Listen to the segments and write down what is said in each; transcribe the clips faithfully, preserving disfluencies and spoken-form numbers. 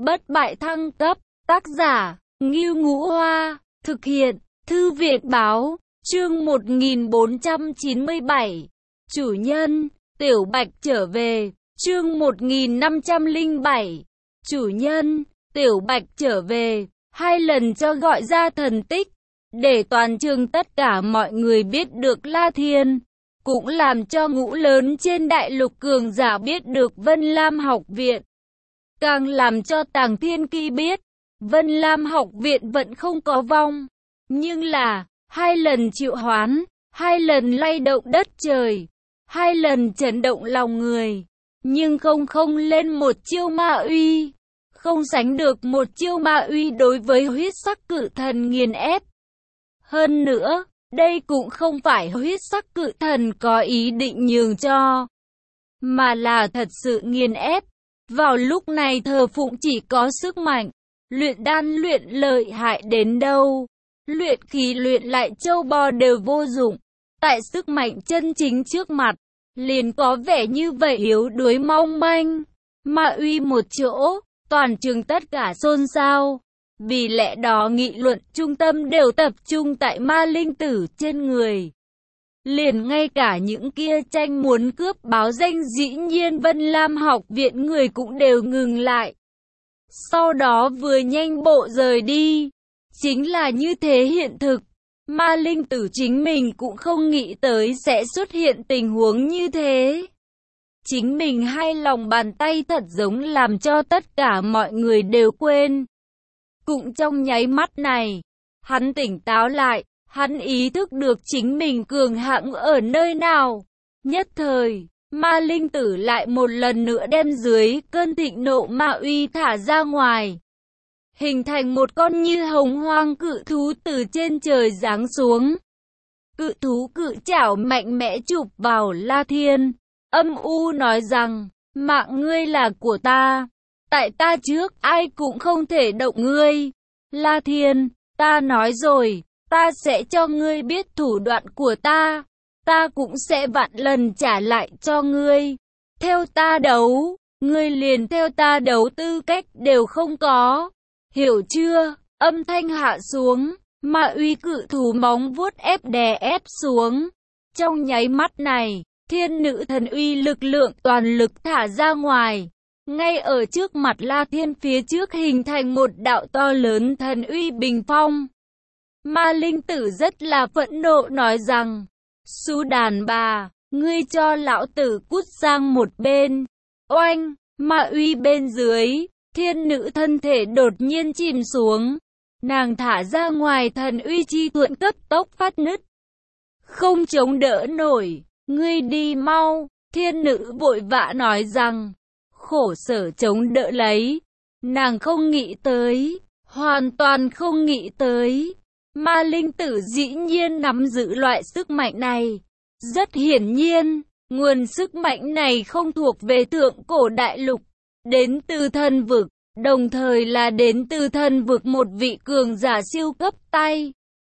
bất bại thăng cấp, tác giả, Ngưu Ngũ Hoa, thực hiện, Thư viện Báo, chương một nghìn bốn trăm chín mươi bảy, chủ nhân, Tiểu Bạch trở về, chương một nghìn năm trăm lẻ bảy, chủ nhân, Tiểu Bạch trở về, hai lần cho gọi ra thần tích, để toàn trường tất cả mọi người biết được La Thiên, cũng làm cho ngũ lớn trên đại lục cường giả biết được Vân Lam học viện. Càng làm cho Tàng Thiên Kỳ biết, Vân Lam học viện vẫn không có vong, nhưng là, hai lần triệu hoán, hai lần lay động đất trời, hai lần chấn động lòng người, nhưng không không lên một chiêu ma uy, không sánh được một chiêu ma uy đối với huyết sắc cự thần nghiền ép. Hơn nữa, đây cũng không phải huyết sắc cự thần có ý định nhường cho, mà là thật sự nghiền ép. Vào lúc này thờ phụng chỉ có sức mạnh, luyện đan luyện lợi hại đến đâu, luyện khí luyện lại châu bò đều vô dụng, tại sức mạnh chân chính trước mặt, liền có vẻ như vậy yếu đuối mong manh. Ma uy một chỗ, toàn trường tất cả xôn xao, vì lẽ đó nghị luận trung tâm đều tập trung tại ma linh tử trên người. Liền ngay cả những kia tranh muốn cướp báo danh dĩ nhiên Vân Lam học viện người cũng đều ngừng lại. Sau đó vừa nhanh bộ rời đi. Chính là như thế hiện thực. Ma linh tử chính mình cũng không nghĩ tới sẽ xuất hiện tình huống như thế. Chính mình hai lòng bàn tay thật giống làm cho tất cả mọi người đều quên. Cũng trong nháy mắt này, hắn tỉnh táo lại. Hắn ý thức được chính mình cường hãn ở nơi nào. Nhất thời, ma linh tử lại một lần nữa đem dưới cơn thịnh nộ ma uy thả ra ngoài. Hình thành một con như hồng hoang cự thú từ trên trời giáng xuống. Cự thú cự chảo mạnh mẽ chụp vào La Thiên. Âm u nói rằng, mạng ngươi là của ta. Tại ta trước, ai cũng không thể động ngươi. La Thiên, ta nói rồi. Ta sẽ cho ngươi biết thủ đoạn của ta, ta cũng sẽ vạn lần trả lại cho ngươi. Theo ta đấu, ngươi liền theo ta đấu tư cách đều không có. Hiểu chưa? Âm thanh hạ xuống, ma uy cự thú móng vuốt ép đè ép xuống. Trong nháy mắt này, thiên nữ thần uy lực lượng toàn lực thả ra ngoài. Ngay ở trước mặt La Thiên phía trước hình thành một đạo to lớn thần uy bình phong. Ma linh tử rất là phẫn nộ nói rằng, xú đàn bà, ngươi cho lão tử cút sang một bên. Oanh, ma uy bên dưới, thiên nữ thân thể đột nhiên chìm xuống. Nàng thả ra ngoài thần uy chi thuận cấp tốc phát nứt. Không chống đỡ nổi, ngươi đi mau, thiên nữ vội vã nói rằng, khổ sở chống đỡ lấy. Nàng không nghĩ tới, hoàn toàn không nghĩ tới. Ma linh tử dĩ nhiên nắm giữ loại sức mạnh này. Rất hiển nhiên, nguồn sức mạnh này không thuộc về thượng cổ đại lục, đến từ thần vực, đồng thời là đến từ thần vực một vị cường giả siêu cấp tay.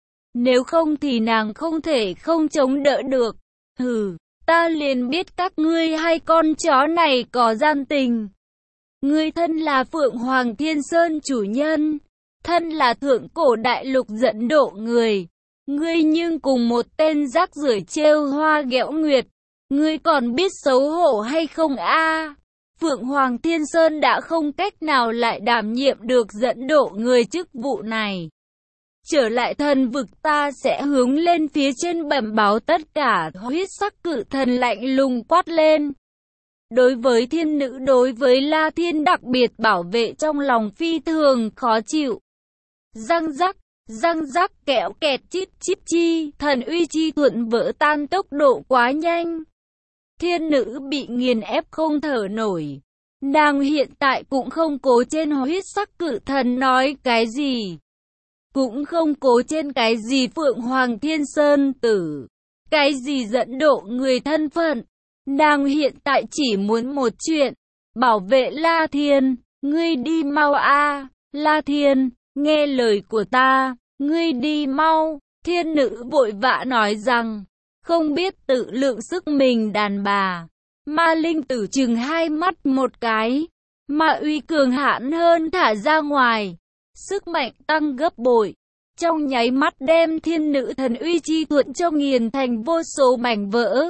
Nếu không thì nàng không thể không chống đỡ được. Hừ, ta liền biết các ngươi hai con chó này có gian tình. Ngươi thân là Phượng Hoàng Thiên Sơn chủ nhân. Thân là thượng cổ đại lục dẫn độ người, ngươi nhưng cùng một tên rác rưởi trêu hoa ghẹo nguyệt, ngươi còn biết xấu hổ hay không a? À, Phượng Hoàng Thiên Sơn đã không cách nào lại đảm nhiệm được dẫn độ người chức vụ này. Trở lại thần vực ta sẽ hướng lên phía trên bẩm báo tất cả. Huyết sắc cự thần lạnh lùng quát lên. Đối với thiên nữ đối với La Thiên đặc biệt bảo vệ trong lòng phi thường khó chịu. Răng rắc, răng rắc kẹo kẹt chít chít chi, thần uy chi thuận vỡ tan tốc độ quá nhanh. Thiên nữ bị nghiền ép không thở nổi. Nàng hiện tại cũng không cố trên huyết sắc cự thần nói cái gì. Cũng không cố trên cái gì Phượng Hoàng Thiên Sơn tử. Cái gì dẫn độ người thân phận. Nàng hiện tại chỉ muốn một chuyện. Bảo vệ La Thiên. Ngươi đi mau a, La Thiên. Nghe lời của ta, ngươi đi mau, thiên nữ vội vã nói rằng, không biết tự lượng sức mình đàn bà. Ma linh tử chừng hai mắt một cái, ma uy cường hãn hơn thả ra ngoài, sức mạnh tăng gấp bội, trong nháy mắt đem thiên nữ thần uy chi thuận cho nghiền thành vô số mảnh vỡ.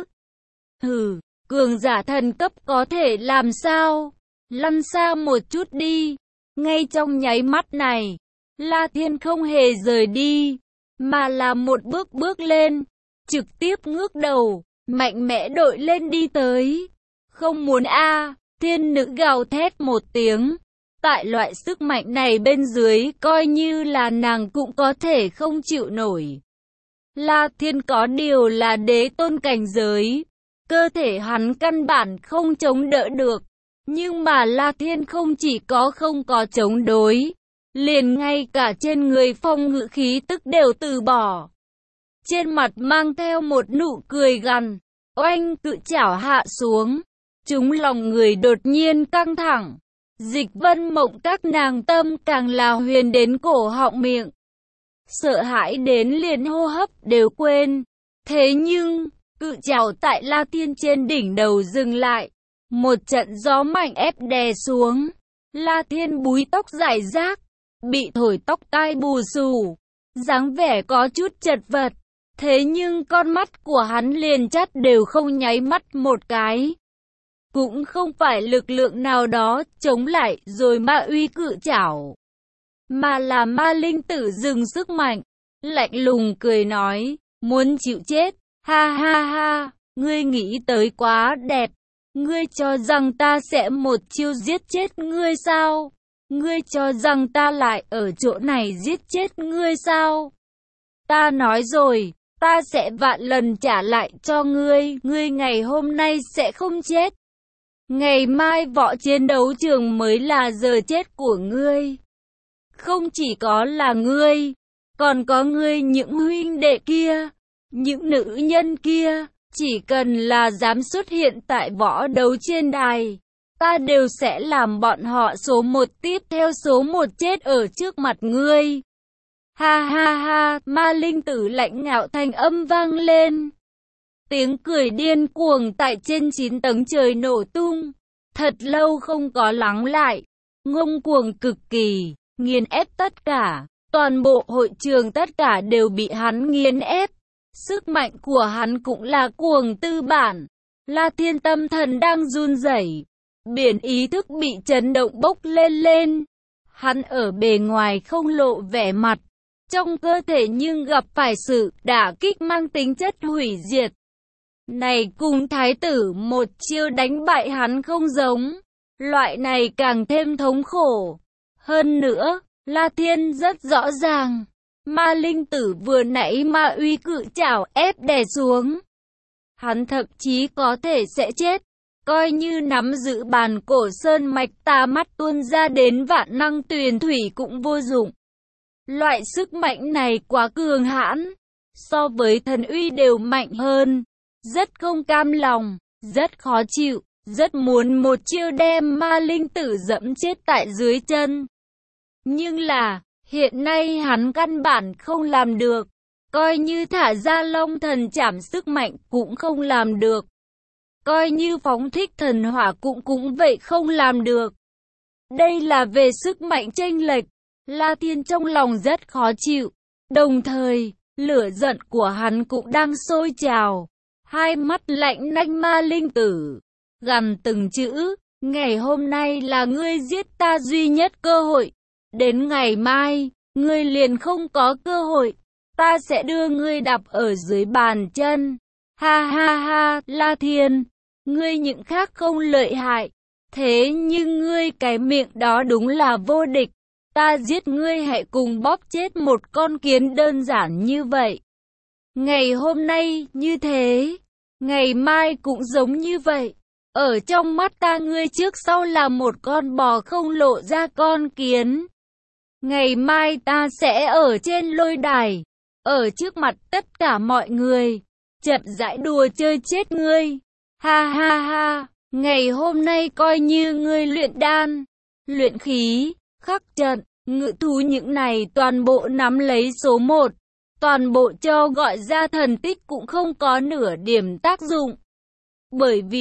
Hừ, cường giả thần cấp có thể làm sao? Lăn xa một chút đi. Ngay trong nháy mắt này, La Thiên không hề rời đi, mà là một bước bước lên, trực tiếp ngước đầu, mạnh mẽ đội lên đi tới. Không muốn a, à, thiên nữ gào thét một tiếng. Tại loại sức mạnh này bên dưới, coi như là nàng cũng có thể không chịu nổi. La Thiên có điều là đế tôn cảnh giới, cơ thể hắn căn bản không chống đỡ được. Nhưng mà La Thiên không chỉ có không có chống đối, liền ngay cả trên người phong ngự khí tức đều từ bỏ. Trên mặt mang theo một nụ cười gằn, oanh cự chảo hạ xuống, chúng lòng người đột nhiên căng thẳng. Dịch Vân Mộng các nàng tâm càng là huyền đến cổ họng miệng. Sợ hãi đến liền hô hấp đều quên. Thế nhưng, cự chảo tại La Thiên trên đỉnh đầu dừng lại. Một trận gió mạnh ép đè xuống. La Thiên búi tóc rải rác, bị thổi tóc tai bù xù, dáng vẻ có chút chật vật. Thế nhưng con mắt của hắn liền chắt đều không nháy mắt một cái. Cũng không phải lực lượng nào đó chống lại rồi ma uy cự chảo, mà là ma linh tử dừng sức mạnh, lạnh lùng cười nói, muốn chịu chết, ha ha ha, ngươi nghĩ tới quá đẹp, ngươi cho rằng ta sẽ một chiêu giết chết ngươi sao? Ngươi cho rằng ta lại ở chỗ này giết chết ngươi sao? Ta nói rồi, ta sẽ vạn lần trả lại cho ngươi, ngươi ngày hôm nay sẽ không chết. Ngày mai võ chiến đấu trường mới là giờ chết của ngươi. Không chỉ có là ngươi, còn có ngươi những huynh đệ kia, những nữ nhân kia, chỉ cần là dám xuất hiện tại võ đấu trên đài, ta đều sẽ làm bọn họ số một tiếp theo số một chết ở trước mặt ngươi. Ha ha ha, ma linh tử lạnh ngạo thanh âm vang lên. Tiếng cười điên cuồng tại trên chín tầng trời nổ tung, thật lâu không có lắng lại, ngông cuồng cực kỳ, nghiền ép tất cả, toàn bộ hội trường tất cả đều bị hắn nghiền ép. Sức mạnh của hắn cũng là cuồng tư bản. La Thiên tâm thần đang run rẩy, biển ý thức bị chấn động bốc lên lên. Hắn ở bề ngoài không lộ vẻ mặt, trong cơ thể nhưng gặp phải sự đả kích mang tính chất hủy diệt. Này cùng thái tử một chiêu đánh bại hắn không giống, loại này càng thêm thống khổ. Hơn nữa, La Thiên rất rõ ràng, ma linh tử vừa nãy ma uy cự chảo ép đè xuống, hắn thậm chí có thể sẽ chết, coi như nắm giữ bàn cổ sơn mạch tà mắt tuôn ra đến vạn năng tuyền thủy cũng vô dụng. Loại sức mạnh này quá cường hãn, so với thần uy đều mạnh hơn, rất không cam lòng, rất khó chịu, rất muốn một chiêu đem ma linh tử dẫm chết tại dưới chân. Nhưng là, hiện nay hắn căn bản không làm được, coi như thả ra long thần chảm sức mạnh cũng không làm được. Coi như phóng thích thần hỏa cũng cũng vậy không làm được. Đây là về sức mạnh chênh lệch, La Thiên trong lòng rất khó chịu, đồng thời, lửa giận của hắn cũng đang sôi trào. Hai mắt lạnh nanh ma linh tử, gằn từng chữ, ngày hôm nay là ngươi giết ta duy nhất cơ hội. Đến ngày mai, ngươi liền không có cơ hội, ta sẽ đưa ngươi đạp ở dưới bàn chân. Ha ha ha, La Thiên, ngươi những khác không lợi hại, thế nhưng ngươi cái miệng đó đúng là vô địch. Ta giết ngươi hãy cùng bóp chết một con kiến đơn giản như vậy. Ngày hôm nay như thế, ngày mai cũng giống như vậy. Ở trong mắt ta ngươi trước sau là một con bò không lộ ra con kiến. Ngày mai ta sẽ ở trên lôi đài, ở trước mặt tất cả mọi người, chậm rãi đùa chơi chết ngươi. Ha ha ha, ngày hôm nay coi như ngươi luyện đan, luyện khí, khắc trận, ngự thú những này toàn bộ nắm lấy số một. Toàn bộ cho gọi ra thần tích cũng không có nửa điểm tác dụng. Bởi vì,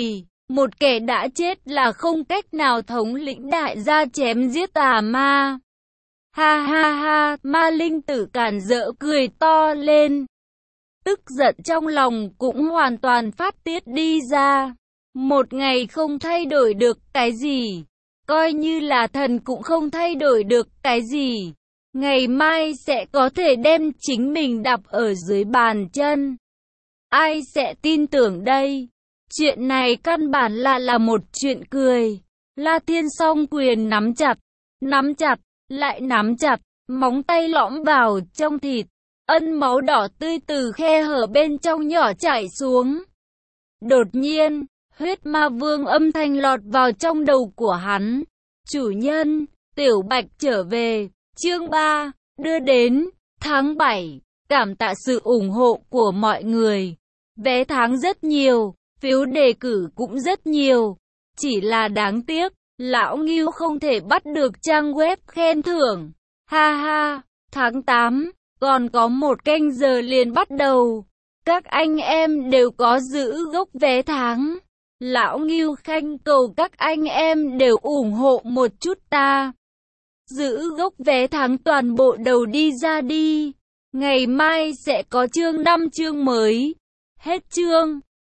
Một kẻ đã chết là không cách nào thống lĩnh đại gia chém giết tà ma. Ha ha ha, ma linh tử cản rỡ cười to lên. Tức giận trong lòng cũng hoàn toàn phát tiết đi ra. Một ngày không thay đổi được cái gì, coi như là thần cũng không thay đổi được cái gì. Ngày mai sẽ có thể đem chính mình đạp ở dưới bàn chân. Ai sẽ tin tưởng đây? Chuyện này căn bản là là một chuyện cười. La Thiên song quyền nắm chặt, nắm chặt, lại nắm chặt, móng tay lõm vào trong thịt. Ân máu đỏ tươi từ khe hở bên trong nhỏ chảy xuống. Đột nhiên, huyết ma vương âm thanh lọt vào trong đầu của hắn. Chủ nhân, Tiểu Bạch trở về. Chương ba, đưa đến, tháng bảy. Cảm tạ sự ủng hộ của mọi người. Vé tháng rất nhiều, phiếu đề cử cũng rất nhiều. Chỉ là đáng tiếc, lão Ngưu không thể bắt được trang web khen thưởng. Ha ha, tháng tám, còn có một canh giờ liền bắt đầu. Các anh em đều có giữ gốc vé tháng. Lão Ngưu khanh cầu các anh em đều ủng hộ một chút ta. Giữ gốc vé tháng toàn bộ đầu đi ra đi. Ngày mai sẽ có chương năm chương mới. Hết chương.